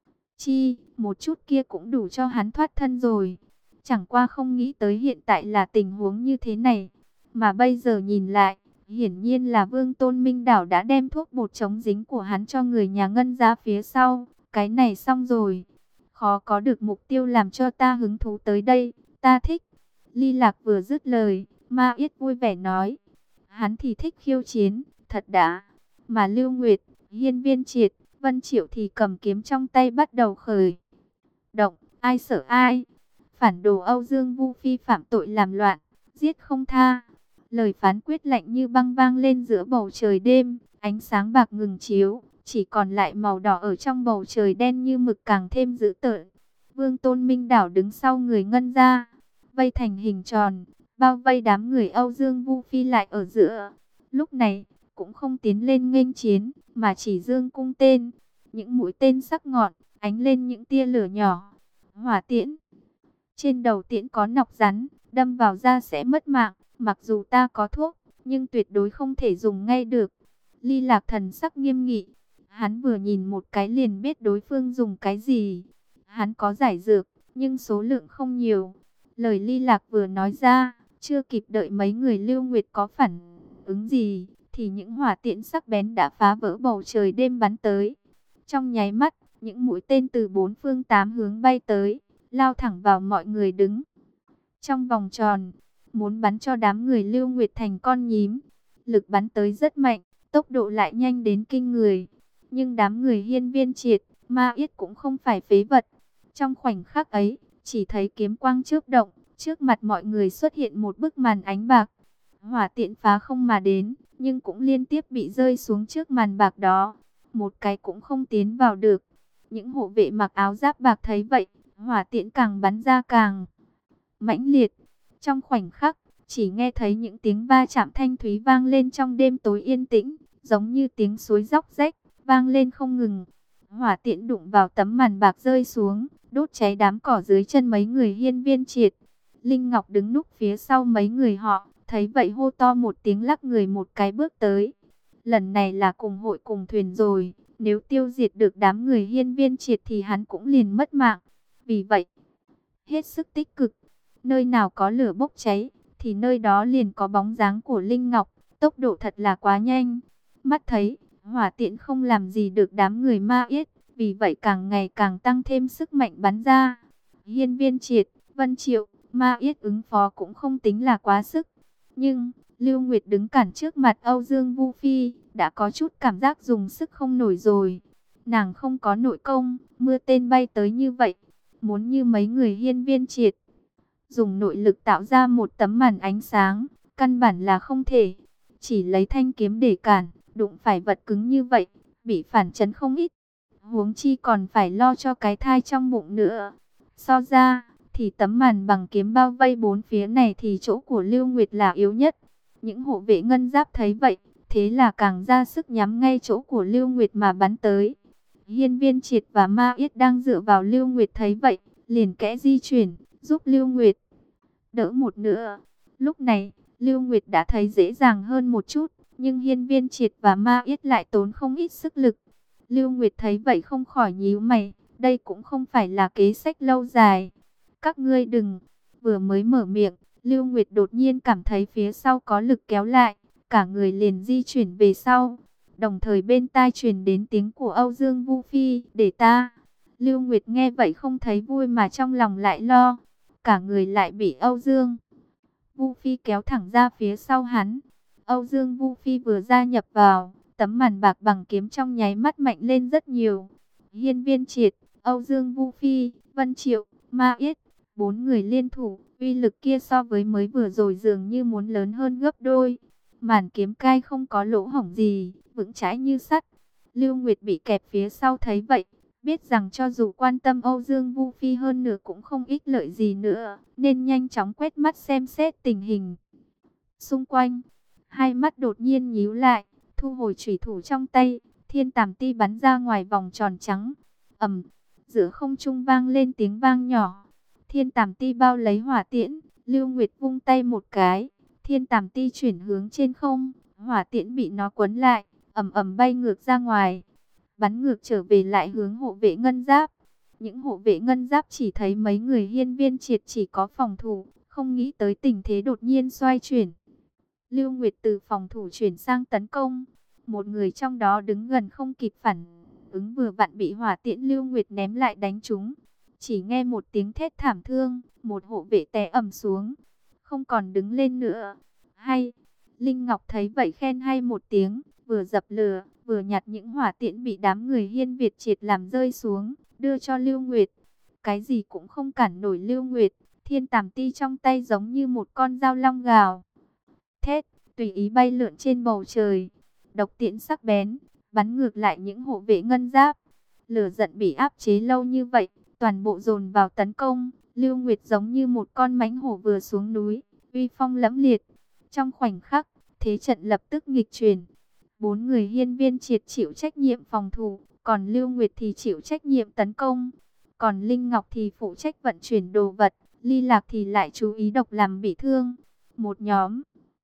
chi, một chút kia cũng đủ cho hắn thoát thân rồi. Chẳng qua không nghĩ tới hiện tại là tình huống như thế này. Mà bây giờ nhìn lại, hiển nhiên là Vương Tôn Minh Đảo đã đem thuốc bột chống dính của hắn cho người nhà Ngân ra phía sau. Cái này xong rồi. Khó có được mục tiêu làm cho ta hứng thú tới đây. Ta thích. Ly Lạc vừa dứt lời, Ma Yết vui vẻ nói. Hắn thì thích khiêu chiến, thật đã. Mà Lưu Nguyệt, Hiên Viên Triệt, Vân Triệu thì cầm kiếm trong tay bắt đầu khởi động, ai sợ ai. Phản đồ Âu Dương Vu Phi phạm tội làm loạn, giết không tha. Lời phán quyết lạnh như băng vang lên giữa bầu trời đêm, ánh sáng bạc ngừng chiếu, chỉ còn lại màu đỏ ở trong bầu trời đen như mực càng thêm dữ tợn. Vương Tôn Minh đảo đứng sau người Ngân ra, vây thành hình tròn, bao vây đám người Âu Dương Vu Phi lại ở giữa. Lúc này, cũng không tiến lên nghênh chiến, mà chỉ dương cung tên. Những mũi tên sắc ngọn, ánh lên những tia lửa nhỏ. Hỏa tiễn. Trên đầu tiễn có nọc rắn, đâm vào da sẽ mất mạng. Mặc dù ta có thuốc, nhưng tuyệt đối không thể dùng ngay được. Ly Lạc thần sắc nghiêm nghị. Hắn vừa nhìn một cái liền biết đối phương dùng cái gì. Hắn có giải dược, nhưng số lượng không nhiều. Lời Ly Lạc vừa nói ra, chưa kịp đợi mấy người Lưu Nguyệt có phản ứng gì, thì những hỏa tiễn sắc bén đã phá vỡ bầu trời đêm bắn tới. Trong nháy mắt, những mũi tên từ 4 phương 8 hướng bay tới, lao thẳng vào mọi người đứng trong vòng tròn, muốn bắn cho đám người Lưu Nguyệt thành con nhím. Lực bắn tới rất mạnh, tốc độ lại nhanh đến kinh người. Nhưng đám người Hiên Viên Triệt, Ma Yết cũng không phải phế vật. Trong khoảnh khắc ấy, chỉ thấy kiếm quang chớp động, trước mặt mọi người xuất hiện một bức màn ánh bạc. Hỏa tiễn phá không mà đến, nhưng cũng liên tiếp bị rơi xuống trước màn bạc đó. Một cái cũng không tiến vào được. Những hộ vệ mặc áo giáp bạc thấy vậy, hỏa tiễn càng bắn ra càng mãnh liệt. Trong khoảnh khắc, chỉ nghe thấy những tiếng va chạm thanh thúy vang lên trong đêm tối yên tĩnh, giống như tiếng suối róc rách, vang lên không ngừng. Hỏa tiễn đụng vào tấm màn bạc rơi xuống, đốt cháy đám cỏ dưới chân mấy người Hiên Viên Triệt. Linh Ngọc đứng núp phía sau mấy người họ, thấy vậy hô to một tiếng, lắc người một cái bước tới. Lần này là cùng hội cùng thuyền rồi, nếu tiêu diệt được đám người Hiên Viên Triệt thì hắn cũng liền mất mạng. Vì vậy, hết sức tích cực, nơi nào có lửa bốc cháy, thì nơi đó liền có bóng dáng của Linh Ngọc, tốc độ thật là quá nhanh. Mắt thấy, hỏa tiễn không làm gì được đám người Ma Yết, vì vậy càng ngày càng tăng thêm sức mạnh bắn ra. Hiên Viên Triệt, Vân Triệu, Ma Yết ứng phó cũng không tính là quá sức. Nhưng, Lưu Nguyệt đứng cản trước mặt Âu Dương Vu Phi, đã có chút cảm giác dùng sức không nổi rồi. Nàng không có nội công, mưa tên bay tới như vậy, muốn như mấy người Hiên Viên Triệt dùng nội lực tạo ra một tấm màn ánh sáng, căn bản là không thể. Chỉ lấy thanh kiếm để cản, đụng phải vật cứng như vậy, bị phản chấn không ít. Huống chi còn phải lo cho cái thai trong bụng nữa. So ra, thì tấm màn bằng kiếm bao vây bốn phía này thì chỗ của Lưu Nguyệt là yếu nhất. Những hộ vệ ngân giáp thấy vậy, thế là càng ra sức nhắm ngay chỗ của Lưu Nguyệt mà bắn tới. Hiên Viên Triệt và Ma Yết đang dựa vào Lưu Nguyệt thấy vậy, liền kẽ di chuyển, giúp Lưu Nguyệt đỡ một nữa. Lúc này, Lưu Nguyệt đã thấy dễ dàng hơn một chút, nhưng Hiên Viên Triệt và Ma Yết lại tốn không ít sức lực. Lưu Nguyệt thấy vậy không khỏi nhíu mày, đây cũng không phải là kế sách lâu dài. Các ngươi đừng, vừa mới mở miệng, Lưu Nguyệt đột nhiên cảm thấy phía sau có lực kéo lại, cả người liền di chuyển về sau. Đồng thời bên tai truyền đến tiếng của Âu Dương Vu Phi, để ta. Lưu Nguyệt nghe vậy không thấy vui mà trong lòng lại lo, cả người lại bị Âu Dương Vu Phi kéo thẳng ra phía sau hắn. Âu Dương Vu Phi vừa gia nhập vào, tấm màn bạc bằng kiếm trong nháy mắt mạnh lên rất nhiều. Hiên Viên Triệt, Âu Dương Vu Phi, Vân Triệu, Ma Yết, bốn người liên thủ, uy lực kia so với mới vừa rồi dường như muốn lớn hơn gấp đôi. Màn kiếm cai không có lỗ hổng gì, vững chãi như sắt. Lưu Nguyệt bị kẹp phía sau thấy vậy, biết rằng cho dù quan tâm Âu Dương Vu Phi hơn nữa cũng không ích lợi gì nữa, nên nhanh chóng quét mắt xem xét tình hình xung quanh. Hai mắt đột nhiên nhíu lại, thu hồi chủy thủ trong tay, thiên tàm ti bắn ra ngoài vòng tròn trắng. Ầm, giữa không trung vang lên tiếng vang nhỏ. Thiên tàm ti bao lấy hỏa tiễn, Lưu Nguyệt vung tay một cái, thiên tàm ti chuyển hướng trên không, hỏa tiễn bị nó quấn lại, ầm ầm bay ngược ra ngoài, bắn ngược trở về lại hướng hộ vệ ngân giáp. Những hộ vệ ngân giáp chỉ thấy mấy người Hiên Viên Triệt chỉ có phòng thủ, không nghĩ tới tình thế đột nhiên xoay chuyển. Lưu Nguyệt từ phòng thủ chuyển sang tấn công, một người trong đó đứng gần không kịp phản ứng vừa vặn bị hỏa tiễn Lưu Nguyệt ném lại đánh trúng. Chỉ nghe một tiếng thét thảm thương, một hộ vệ té ầm xuống, không còn đứng lên nữa. Hay, Linh Ngọc thấy vậy khen hay một tiếng, vừa dập lửa, vừa nhặt những hỏa tiễn bị đám người Hiên Việt Triệt làm rơi xuống, đưa cho Lưu Nguyệt. Cái gì cũng không cản nổi Lưu Nguyệt, thiên tàm ti trong tay giống như một con dao long gào thét, tùy ý bay lượn trên bầu trời. Độc tiễn sắc bén, bắn ngược lại những hộ vệ ngân giáp. Lửa giận bị áp chế lâu như vậy, toàn bộ dồn vào tấn công. Lưu Nguyệt giống như một con mãnh hổ vừa xuống núi, uy phong lẫm liệt. Trong khoảnh khắc, thế trận lập tức nghịch chuyển. Bốn người Hiên Viên Triệt chịu trách nhiệm phòng thủ, còn Lưu Nguyệt thì chịu trách nhiệm tấn công. Còn Linh Ngọc thì phụ trách vận chuyển đồ vật, Ly Lạc thì lại chú ý độc làm bị thương. Một nhóm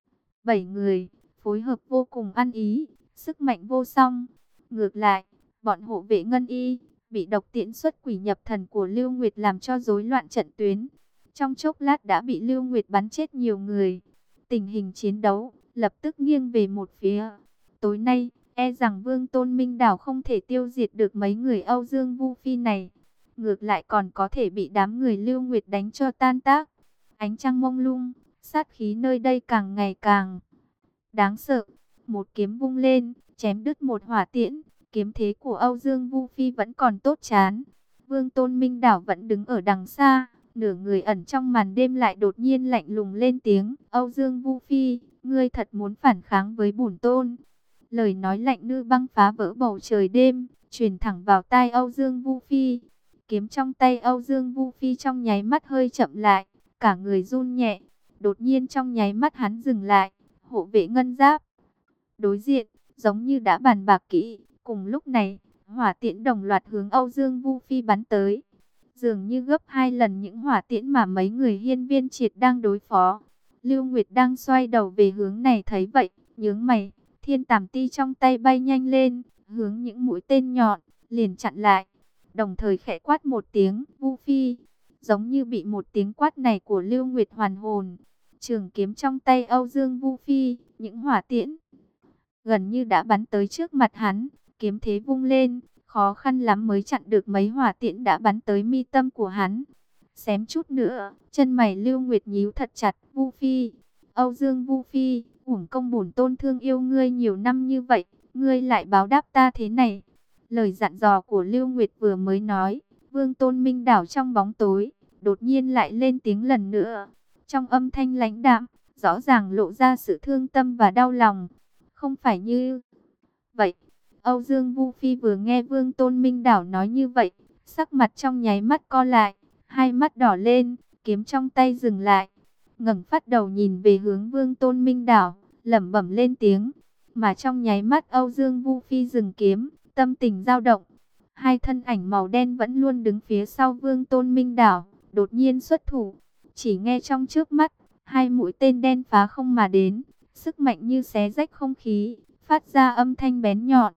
7 người, phối hợp vô cùng ăn ý, sức mạnh vô song. Ngược lại, bọn hộ vệ ngân y, bị độc tiễn xuất quỷ nhập thần của Lưu Nguyệt làm cho rối loạn trận tuyến. Trong chốc lát đã bị Lưu Nguyệt bắn chết nhiều người. Tình hình chiến đấu lập tức nghiêng về một phía. Tối nay, e rằng Vương Tôn Minh Đảo không thể tiêu diệt được mấy người Âu Dương Vu Phi này. Ngược lại còn có thể bị đám người Lưu Nguyệt đánh cho tan tác. Ánh trăng mông lung, sát khí nơi đây càng ngày càng đáng sợ. Một kiếm vung lên, chém đứt một hỏa tiễn. Kiếm thế của Âu Dương Vu Phi vẫn còn tốt chán. Vương Tôn Minh Đảo vẫn đứng ở đằng xa, nửa người ẩn trong màn đêm lại đột nhiên lạnh lùng lên tiếng. Âu Dương Vu Phi, ngươi thật muốn phản kháng với bổn tôn? Lời nói lạnh như băng phá vỡ bầu trời đêm, truyền thẳng vào tai Âu Dương Vu Phi. Kiếm trong tay Âu Dương Vu Phi trong nháy mắt hơi chậm lại, cả người run nhẹ. Đột nhiên trong nháy mắt hắn dừng lại, hộ vệ ngân giáp đối diện, giống như đã bàn bạc kỹ. Cùng lúc này, hỏa tiễn đồng loạt hướng Âu Dương Vu Phi bắn tới. Dường như gấp 2 lần những hỏa tiễn mà mấy người Hiên Viên Triệt đang đối phó. Lưu Nguyệt đang xoay đầu về hướng này thấy vậy, nhướng mày, thiên tàm ti trong tay bay nhanh lên, hướng những mũi tên nhọn, liền chặn lại. Đồng thời khẽ quát một tiếng, Vu Phi, giống như bị một tiếng quát này của Lưu Nguyệt hoàn hồn. Trường kiếm trong tay Âu Dương Vu Phi, những hỏa tiễn gần như đã bắn tới trước mặt hắn, kiếm thế vung lên, khó khăn lắm mới chặn được mấy hỏa tiễn đã bắn tới mi tâm của hắn. Xém chút nữa, chân mày Lưu Nguyệt nhíu thật chặt. Vu Phi, Âu Dương Vu Phi, uổng công bổn tôn thương yêu ngươi nhiều năm như vậy, ngươi lại báo đáp ta thế này. Lời dặn dò của Lưu Nguyệt vừa mới nói, Vương Tôn Minh Đảo trong bóng tối, đột nhiên lại lên tiếng lần nữa. Trong âm thanh lãnh đạm, rõ ràng lộ ra sự thương tâm và đau lòng. Không phải như vậy. Âu Dương Vu Phi vừa nghe Vương Tôn Minh Đảo nói như vậy, sắc mặt trong nháy mắt co lại, hai mắt đỏ lên, kiếm trong tay dừng lại, ngẩng phát đầu nhìn về hướng Vương Tôn Minh Đảo, lẩm bẩm lên tiếng. Mà trong nháy mắt Âu Dương Vu Phi dừng kiếm, tâm tình dao động. Hai thân ảnh màu đen vẫn luôn đứng phía sau Vương Tôn Minh Đảo, đột nhiên xuất thủ. Chỉ nghe trong trước mắt, hai mũi tên đen phá không mà đến, sức mạnh như xé rách không khí, phát ra âm thanh bén nhọn,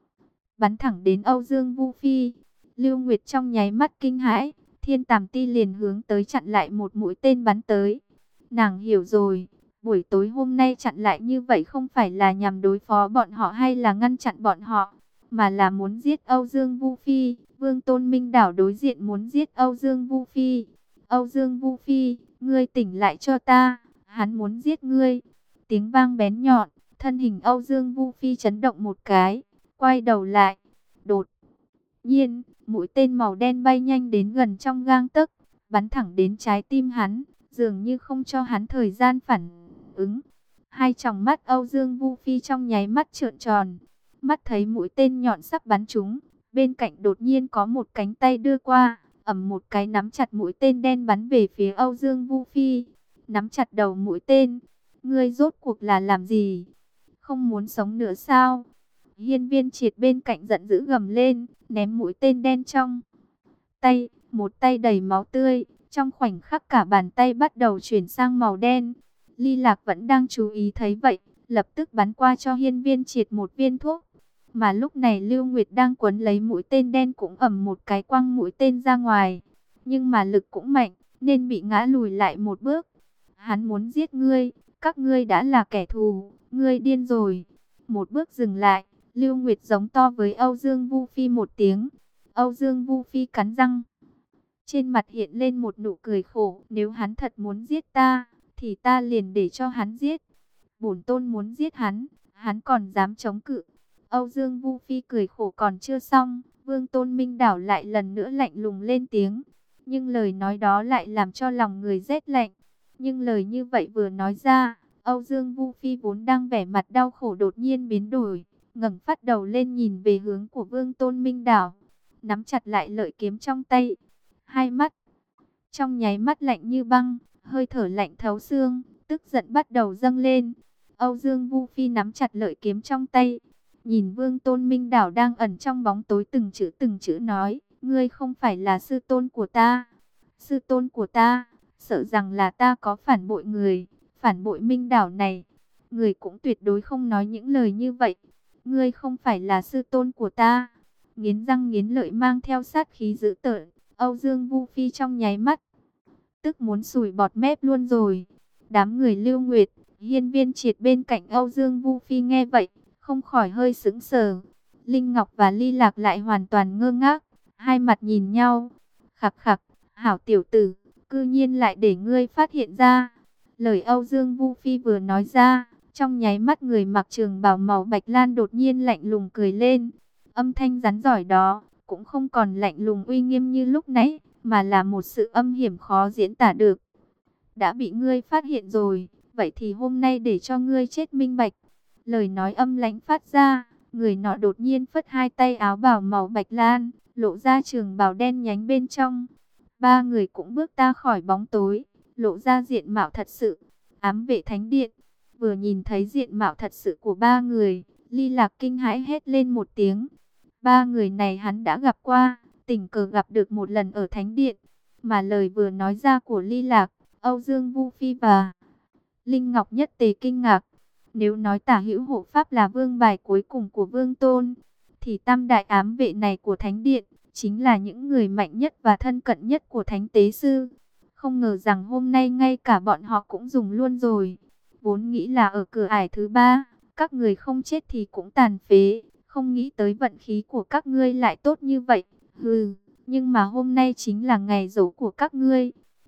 bắn thẳng đến Âu Dương Vu Phi. Lưu Nguyệt trong nháy mắt kinh hãi, Thiên Tàm Ti liền hướng tới chặn lại một mũi tên bắn tới. Nàng hiểu rồi, buổi tối hôm nay chặn lại như vậy không phải là nhằm đối phó bọn họ hay là ngăn chặn bọn họ, mà là muốn giết Âu Dương Vu Phi. Vương Tôn Minh Đảo đối diện muốn giết Âu Dương Vu Phi. Âu Dương Vu Phi, ngươi tỉnh lại cho ta, hắn muốn giết ngươi. Tiếng vang bén nhọn, thân hình Âu Dương Vu Phi chấn động một cái, quay đầu lại. Đột nhiên, mũi tên màu đen bay nhanh đến gần trong gang tấc, bắn thẳng đến trái tim hắn, dường như không cho hắn thời gian phản ứng. Hai tròng mắt Âu Dương Vu Phi trong nháy mắt trợn tròn, mắt thấy mũi tên nhọn sắp bắn trúng, bên cạnh đột nhiên có một cánh tay đưa qua, ầm một cái nắm chặt mũi tên đen bắn về phía Âu Dương Vu Phi, nắm chặt đầu mũi tên. Ngươi rốt cuộc là làm gì? Không muốn sống nữa sao? Hiên Viên Triệt bên cạnh giận dữ gầm lên, ném mũi tên đen trong tay, một tay đầy máu tươi, trong khoảnh khắc cả bàn tay bắt đầu chuyển sang màu đen. Ly Lạc vẫn đang chú ý thấy vậy, lập tức bắn qua cho Hiên Viên Triệt một viên thuốc. Mà lúc này Lưu Nguyệt đang quấn lấy mũi tên đen cũng ầm một cái quăng mũi tên ra ngoài, nhưng mà lực cũng mạnh, nên bị ngã lùi lại một bước. Hắn muốn giết ngươi, các ngươi đã là kẻ thù, ngươi điên rồi. Một bước dừng lại, Lưu Nguyệt giống to với Âu Dương Vu Phi một tiếng. Âu Dương Vu Phi cắn răng, trên mặt hiện lên một nụ cười khổ. Nếu hắn thật muốn giết ta, thì ta liền để cho hắn giết. Bổn tôn muốn giết hắn, hắn còn dám chống cự. Âu Dương Vu Phi cười khổ còn chưa xong, Vương Tôn Minh Đảo lại lần nữa lạnh lùng lên tiếng. Nhưng lời nói đó lại làm cho lòng người rét lạnh. Nhưng lời như vậy vừa nói ra, Âu Dương Vu Phi vốn đang vẻ mặt đau khổ đột nhiên biến đổi, ngẩng phát đầu lên nhìn về hướng của Vương Tôn Minh Đảo, nắm chặt lại lợi kiếm trong tay. Hai mắt trong nháy mắt lạnh như băng, hơi thở lạnh thấu xương, tức giận bắt đầu dâng lên. Âu Dương Vu Phi nắm chặt lợi kiếm trong tay, nhìn Vương Tôn Minh Đảo đang ẩn trong bóng tối từng chữ nói, ngươi không phải là sư tôn của ta. Sư tôn của ta, sợ rằng là ta có phản bội người, phản bội Minh Đảo này. Người cũng tuyệt đối không nói những lời như vậy. Ngươi không phải là sư tôn của ta. Nghiến răng nghiến lợi mang theo sát khí dữ tợn, Âu Dương Vu Phi trong nháy mắt tức muốn sùi bọt mép luôn rồi. Đám người Lưu Nguyệt, Hiên Viên Triệt bên cạnh Âu Dương Vu Phi nghe vậy, không khỏi hơi sững sờ. Linh Ngọc và Ly Lạc lại hoàn toàn ngơ ngác, hai mặt nhìn nhau. Khặc khặc, hảo tiểu tử, cư nhiên lại để ngươi phát hiện ra. Lời Âu Dương Vu Phi vừa nói ra, trong nháy mắt người mặc trường bào màu bạch lan đột nhiên lạnh lùng cười lên. Âm thanh rắn giỏi đó cũng không còn lạnh lùng uy nghiêm như lúc nãy, mà là một sự âm hiểm khó diễn tả được. Đã bị ngươi phát hiện rồi, vậy thì hôm nay để cho ngươi chết minh bạch. Lời nói âm lãnh phát ra, người nọ đột nhiên phất hai tay áo bào màu bạch lan, lộ ra trường bào đen nhánh bên trong. Ba người cũng bước ra khỏi bóng tối, lộ ra diện mạo thật sự. Ám vệ thánh điện, vừa nhìn thấy diện mạo thật sự của ba người, Ly Lạc kinh hãi hét lên một tiếng. Ba người này hắn đã gặp qua, tình cờ gặp được một lần ở thánh điện. Mà lời vừa nói ra của Ly Lạc, Âu Dương Vu Phi và Linh Ngọc nhất tề kinh ngạc. Nếu nói Tả Hữu Hộ Pháp là vương bài cuối cùng của Vương Tôn, thì tam đại ám vệ này của thánh điện chính là những người mạnh nhất và thân cận nhất của Thánh Tế Sư. Không ngờ rằng hôm nay ngay cả bọn họ cũng dùng luôn rồi. Vốn nghĩ là ở cửa ải thứ ba, các người không chết thì cũng tàn phế. Không nghĩ tới vận khí của các ngươi lại tốt như vậy. Hừ, nhưng mà hôm nay chính là ngày giỗ của các ngươi.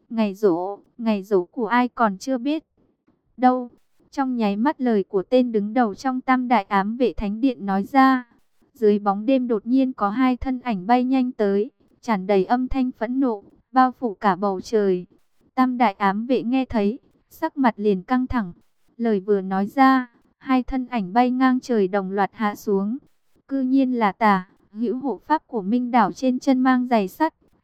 Ngày giỗ của ai còn chưa biết. Đâu? Trong nháy mắt lời của tên đứng đầu trong tam đại ám vệ thánh điện nói ra. Dưới bóng đêm đột nhiên có hai thân ảnh bay nhanh tới, tràn đầy âm thanh phẫn nộ, bao phủ cả bầu trời. Tam đại ám vệ nghe thấy, sắc mặt liền căng thẳng. Lời vừa nói ra, hai thân ảnh bay ngang trời đồng loạt hạ xuống. Cư nhiên là Tả Hữu Hộ Pháp của Minh Đảo trên chân mang giày sắt,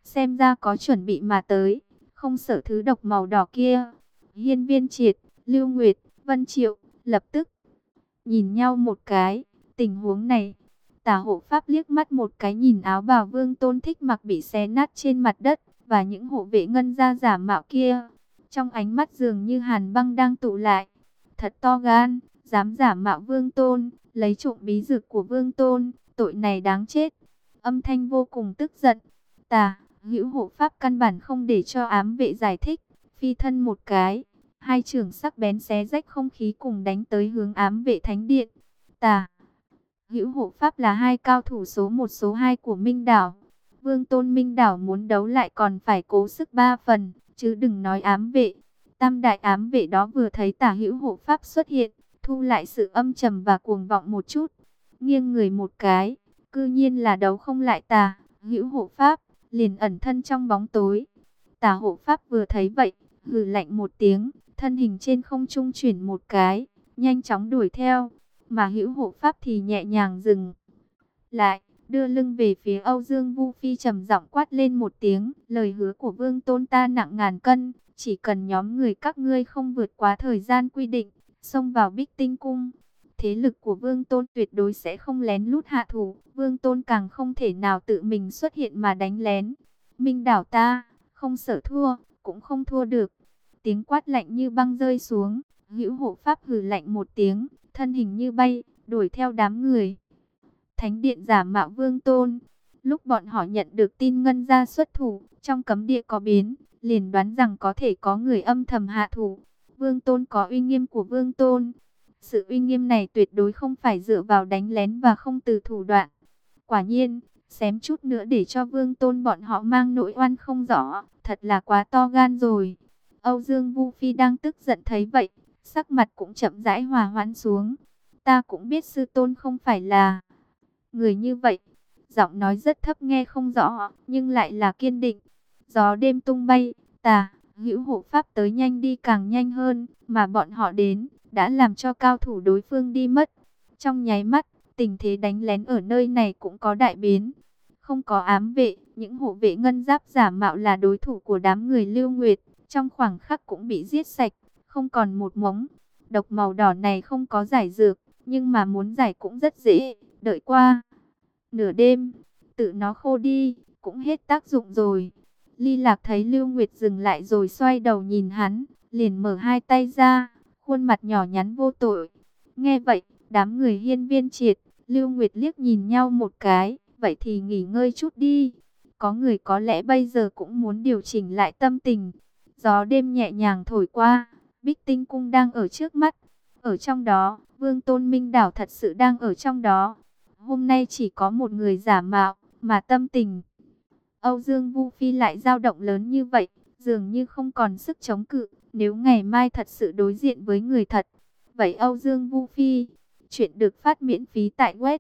xem ra có chuẩn bị mà tới, không sợ thứ độc màu đỏ kia. Hiên Viên Triệt, Lưu Nguyệt, Vân Triệu lập tức nhìn nhau một cái. Tình huống này, Tả hộ pháp liếc mắt một cái nhìn áo bào Vương Tôn thích mặc bị xé nát trên mặt đất, và những hộ vệ ngân gia giả mạo kia. Trong ánh mắt dường như hàn băng đang tụ lại. Thật to gan, dám giả mạo Vương Tôn, lấy trộm bí dược của Vương Tôn, tội này đáng chết. Âm thanh vô cùng tức giận. Tả hữu hộ pháp căn bản không để cho ám vệ giải thích, phi thân một cái, hai chưởng sắc bén xé rách không khí cùng đánh tới hướng ám vệ thánh điện. Tả hữu hộ pháp là hai cao thủ số 1 số 2 của Minh Đảo. Vương Tôn Minh Đảo muốn đấu lại còn phải cố sức 3 phần, chứ đừng nói ám vệ. Tam đại ám vệ đó vừa thấy Tả hữu hộ pháp xuất hiện, thu lại sự âm trầm và cuồng vọng một chút, nghiêng người một cái, cư nhiên là đấu không lại Tả hữu hộ pháp, liền ẩn thân trong bóng tối. Tả hộ pháp vừa thấy vậy, hừ lạnh một tiếng, thân hình trên không trung chuyển một cái, nhanh chóng đuổi theo, mà hữu hộ pháp thì nhẹ nhàng dừng lại, đưa lưng về phía Âu Dương Vu Phi, trầm giọng quát lên một tiếng, lời hứa của Vương Tôn ta nặng ngàn cân, chỉ cần nhóm người các ngươi không vượt quá thời gian quy định, xông vào Bích Tinh Cung, thế lực của Vương Tôn tuyệt đối sẽ không lén lút hạ thủ, Vương Tôn càng không thể nào tự mình xuất hiện mà đánh lén. Minh Đảo ta, không sợ thua, cũng không thua được. Tiếng quát lạnh như băng rơi xuống, hữu hộ pháp hừ lạnh một tiếng, thân hình như bay, đuổi theo đám người. Thánh điện giả mạo Vương Tôn. Lúc bọn họ nhận được tin Ngân gia xuất thủ, trong cấm địa có biến, liền đoán rằng có thể có người âm thầm hạ thủ. Vương Tôn có uy nghiêm của Vương Tôn. Sự uy nghiêm này tuyệt đối không phải dựa vào đánh lén và không từ thủ đoạn. Quả nhiên, xém chút nữa để cho Vương Tôn bọn họ mang nỗi oan không rõ, thật là quá to gan rồi. Âu Dương Vu Phi đang tức giận thấy vậy, sắc mặt cũng chậm rãi hòa hoãn xuống. Ta cũng biết sư tôn không phải là người như vậy. Giọng nói rất thấp nghe không rõ, nhưng lại là kiên định. Gió đêm tung bay, Tả hữu hộ pháp tới nhanh đi càng nhanh hơn, mà bọn họ đến, đã làm cho cao thủ đối phương đi mất. Trong nháy mắt, tình thế đánh lén ở nơi này cũng có đại biến. Không có ám vệ, những hộ vệ ngân giáp giả mạo là đối thủ của đám người Lưu Nguyệt, trong khoảng khắc cũng bị giết sạch, không còn một mống. Độc màu đỏ này không có giải dược, nhưng mà muốn giải cũng rất dễ, đợi qua nửa đêm, tự nó khô đi, cũng hết tác dụng rồi. Ly Lạc thấy Lưu Nguyệt dừng lại rồi xoay đầu nhìn hắn, liền mở hai tay ra, khuôn mặt nhỏ nhắn vô tội. Nghe vậy, đám người Hiên Viên Triệt, Lưu Nguyệt liếc nhìn nhau một cái, vậy thì nghỉ ngơi chút đi. Có người có lẽ bây giờ cũng muốn điều chỉnh lại tâm tình. Gió đêm nhẹ nhàng thổi qua, Bích Tinh Cung đang ở trước mắt. Ở trong đó, Vương Tôn Minh Đảo thật sự đang ở trong đó. Hôm nay chỉ có một người giả mạo, mà tâm tình Âu Dương Vu Phi lại dao động lớn như vậy, dường như không còn sức chống cự. Nếu ngày mai thật sự đối diện với người thật, vậy Âu Dương Vu Phi. Chuyện được phát miễn phí tại web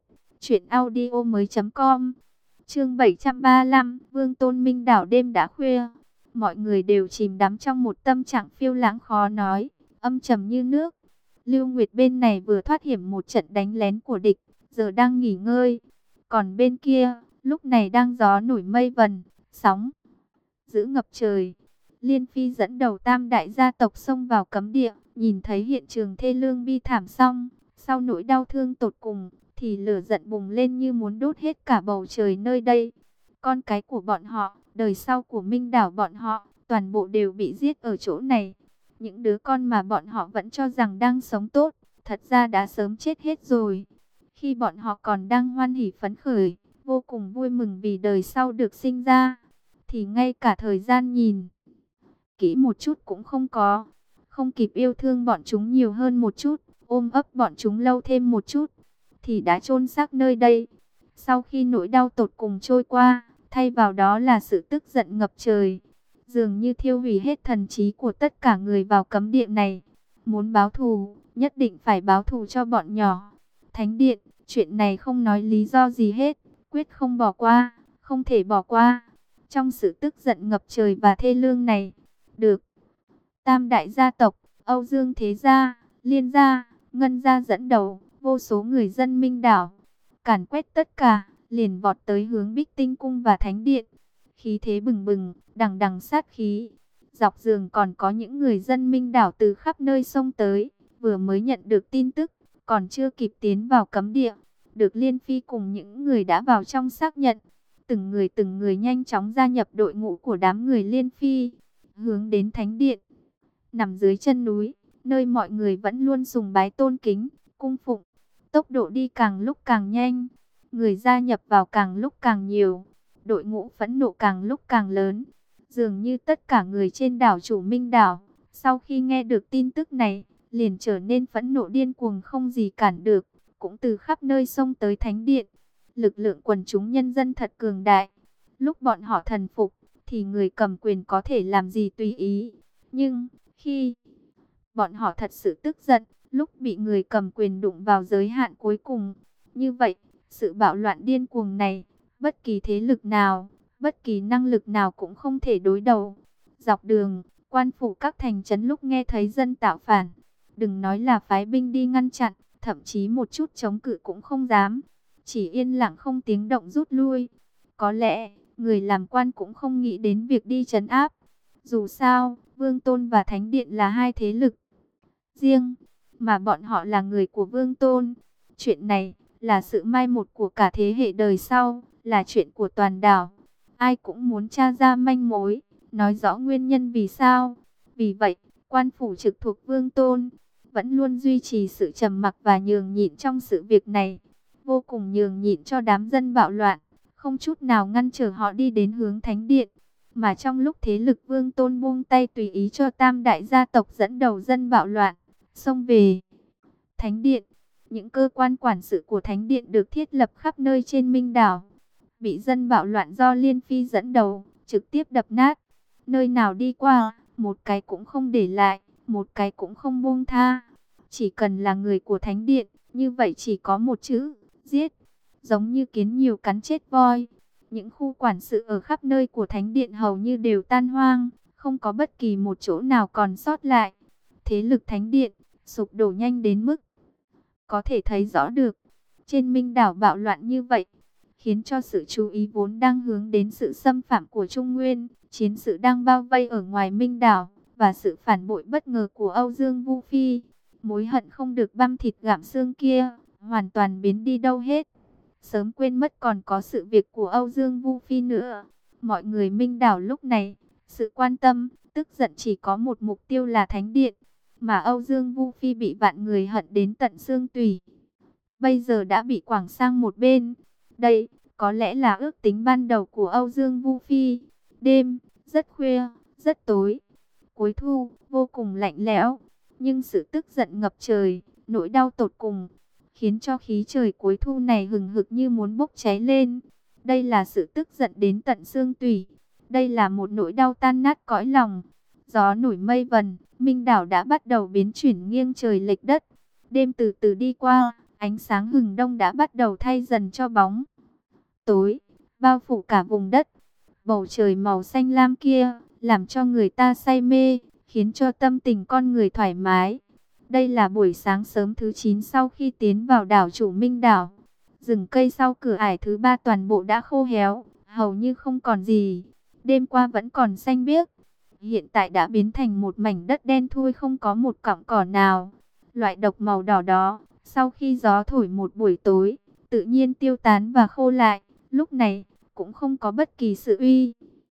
truyệnaudiomoi.com. Chương 735, Vương Tôn Minh Đảo. Đêm đã khuya, mọi người đều chìm đắm trong một tâm trạng phiêu lãng khó nói, âm trầm như nước. Lưu Nguyệt bên này vừa thoát hiểm một trận đánh lén của địch, giờ đang nghỉ ngơi. Còn bên kia, lúc này đang gió nổi mây vần, sóng dữ ngập trời. Liên Phi dẫn đầu tam đại gia tộc xông vào cấm địa, nhìn thấy hiện trường thê lương bi thảm xong, sau nỗi đau thương tột cùng, thì lửa giận bùng lên như muốn đốt hết cả bầu trời nơi đây. Con cái của bọn họ, đời sau của Minh Đảo bọn họ, toàn bộ đều bị giết ở chỗ này. Những đứa con mà bọn họ vẫn cho rằng đang sống tốt, thật ra đã sớm chết hết rồi. Khi bọn họ còn đang hoan hỉ phấn khởi, vô cùng vui mừng vì đời sau được sinh ra, thì ngay cả thời gian nhìn kỹ một chút cũng không có. Không kịp yêu thương bọn chúng nhiều hơn một chút, ôm ấp bọn chúng lâu thêm một chút, thì đã chôn xác nơi đây. Sau khi nỗi đau tột cùng trôi qua, thay vào đó là sự tức giận ngập trời, dường như thiêu hủy hết thần trí của tất cả người vào cấm địa này. Muốn báo thù, nhất định phải báo thù cho bọn nhỏ. Thánh điện, chuyện này không nói lý do gì hết, quyết không bỏ qua, không thể bỏ qua. Trong sự tức giận ngập trời và thê lương này, được tam đại gia tộc, Âu Dương Thế Gia, Liên Gia, Ngân Gia dẫn đầu, vô số người dân Minh Đảo càn quét tất cả, liền vọt tới hướng Bích Tinh Cung và Thánh Điện. khí thế bừng bừng, đằng đằng sát khí. Dọc đường còn có những người dân Minh đảo từ khắp nơi xông tới, vừa mới nhận được tin tức, còn chưa kịp tiến vào cấm địa, được Liên Phi cùng những người đã vào trong xác nhận. Từng người nhanh chóng gia nhập đội ngũ của đám người Liên Phi, hướng đến Thánh Điện, nằm dưới chân núi, nơi mọi người vẫn luôn sùng bái tôn kính, cung phụng. Tốc độ đi càng lúc càng nhanh, người gia nhập vào càng lúc càng nhiều, đội ngũ phẫn nộ càng lúc càng lớn. Dường như tất cả người trên đảo Chủ Minh đảo, sau khi nghe được tin tức này, liền trở nên phẫn nộ điên cuồng không gì cản được, cũng từ khắp nơi xông tới Thánh Điện. Lực lượng quần chúng nhân dân thật cường đại. Lúc bọn họ thần phục, thì người cầm quyền có thể làm gì tùy ý. Nhưng, khi bọn họ thật sự tức giận, lúc bị người cầm quyền đụng vào giới hạn cuối cùng, như vậy, sự bạo loạn điên cuồng này, bất kỳ thế lực nào, bất kỳ năng lực nào cũng không thể đối đầu. Dọc đường, quan phủ các thành trấn lúc nghe thấy dân tạo phản, đừng nói là phái binh đi ngăn chặn, thậm chí một chút chống cự cũng không dám, chỉ yên lặng không tiếng động rút lui. Có lẽ, người làm quan cũng không nghĩ đến việc đi trấn áp. Dù sao, Vương Tôn và Thánh Điện là hai thế lực riêng, mà bọn họ là người của Vương Tôn. Chuyện này là sự mai một của cả thế hệ đời sau, là chuyện của toàn đảo. Ai cũng muốn tra ra manh mối, nói rõ nguyên nhân vì sao. Vì vậy, quan phủ trực thuộc Vương Tôn vẫn luôn duy trì sự trầm mặc và nhường nhịn trong sự việc này, vô cùng nhường nhịn cho đám dân bạo loạn, không chút nào ngăn trở họ đi đến hướng Thánh Điện. Mà trong lúc thế lực Vương Tôn buông tay tùy ý cho tam đại gia tộc dẫn đầu dân bạo loạn, xông về Thánh Điện, những cơ quan quản sự của Thánh Điện được thiết lập khắp nơi trên Minh đảo, bị dân bạo loạn do Liên Phi dẫn đầu, trực tiếp đập nát. Nơi nào đi qua, một cái cũng không để lại, một cái cũng không buông tha. Chỉ cần là người của Thánh Điện, như vậy chỉ có một chữ, giết. Giống như kiến nhiều cắn chết voi. Những khu quản sự ở khắp nơi của Thánh Điện hầu như đều tan hoang, không có bất kỳ một chỗ nào còn sót lại. Thế lực Thánh Điện sụp đổ nhanh đến mức có thể thấy rõ được. Trên Minh đảo bạo loạn như vậy, khiến cho sự chú ý vốn đang hướng đến sự xâm phạm của Trung Nguyên, chiến sự đang bao vây ở ngoài Minh đảo, và sự phản bội bất ngờ của Âu Dương Vu Phi, mối hận không được băm thịt gặm xương kia, hoàn toàn biến đi đâu hết. Sớm quên mất còn có sự việc của Âu Dương Vu Phi nữa. Mọi người Minh đảo lúc này, sự quan tâm, tức giận chỉ có một mục tiêu là Thánh Điện, mà Âu Dương Vu Phi bị vạn người hận đến tận xương tủy, bây giờ đã bị quẳng sang một bên. Đây, có lẽ là ước tính ban đầu của Âu Dương Vu Phi. Đêm, rất khuya, rất tối. Cuối thu, vô cùng lạnh lẽo. Nhưng sự tức giận ngập trời, nỗi đau tột cùng, khiến cho khí trời cuối thu này hừng hực như muốn bốc cháy lên. Đây là sự tức giận đến tận xương tủy. Đây là một nỗi đau tan nát cõi lòng. Gió nổi mây vần, Minh đảo đã bắt đầu biến chuyển nghiêng trời lệch đất. Đêm từ từ đi qua, ánh sáng hừng đông đã bắt đầu thay dần cho bóng tối, bao phủ cả vùng đất. Bầu trời màu xanh lam kia, làm cho người ta say mê, khiến cho tâm tình con người thoải mái. Đây là buổi sáng sớm thứ 9 sau khi tiến vào đảo Chủ Minh đảo. Rừng cây sau cửa ải thứ 3 toàn bộ đã khô héo, hầu như không còn gì. Đêm qua vẫn còn xanh biếc, hiện tại đã biến thành một mảnh đất đen thui, không có một cọng cỏ nào. Loại độc màu đỏ đó, sau khi gió thổi một buổi tối, tự nhiên tiêu tán và khô lại. Lúc này, cũng không có bất kỳ sự uy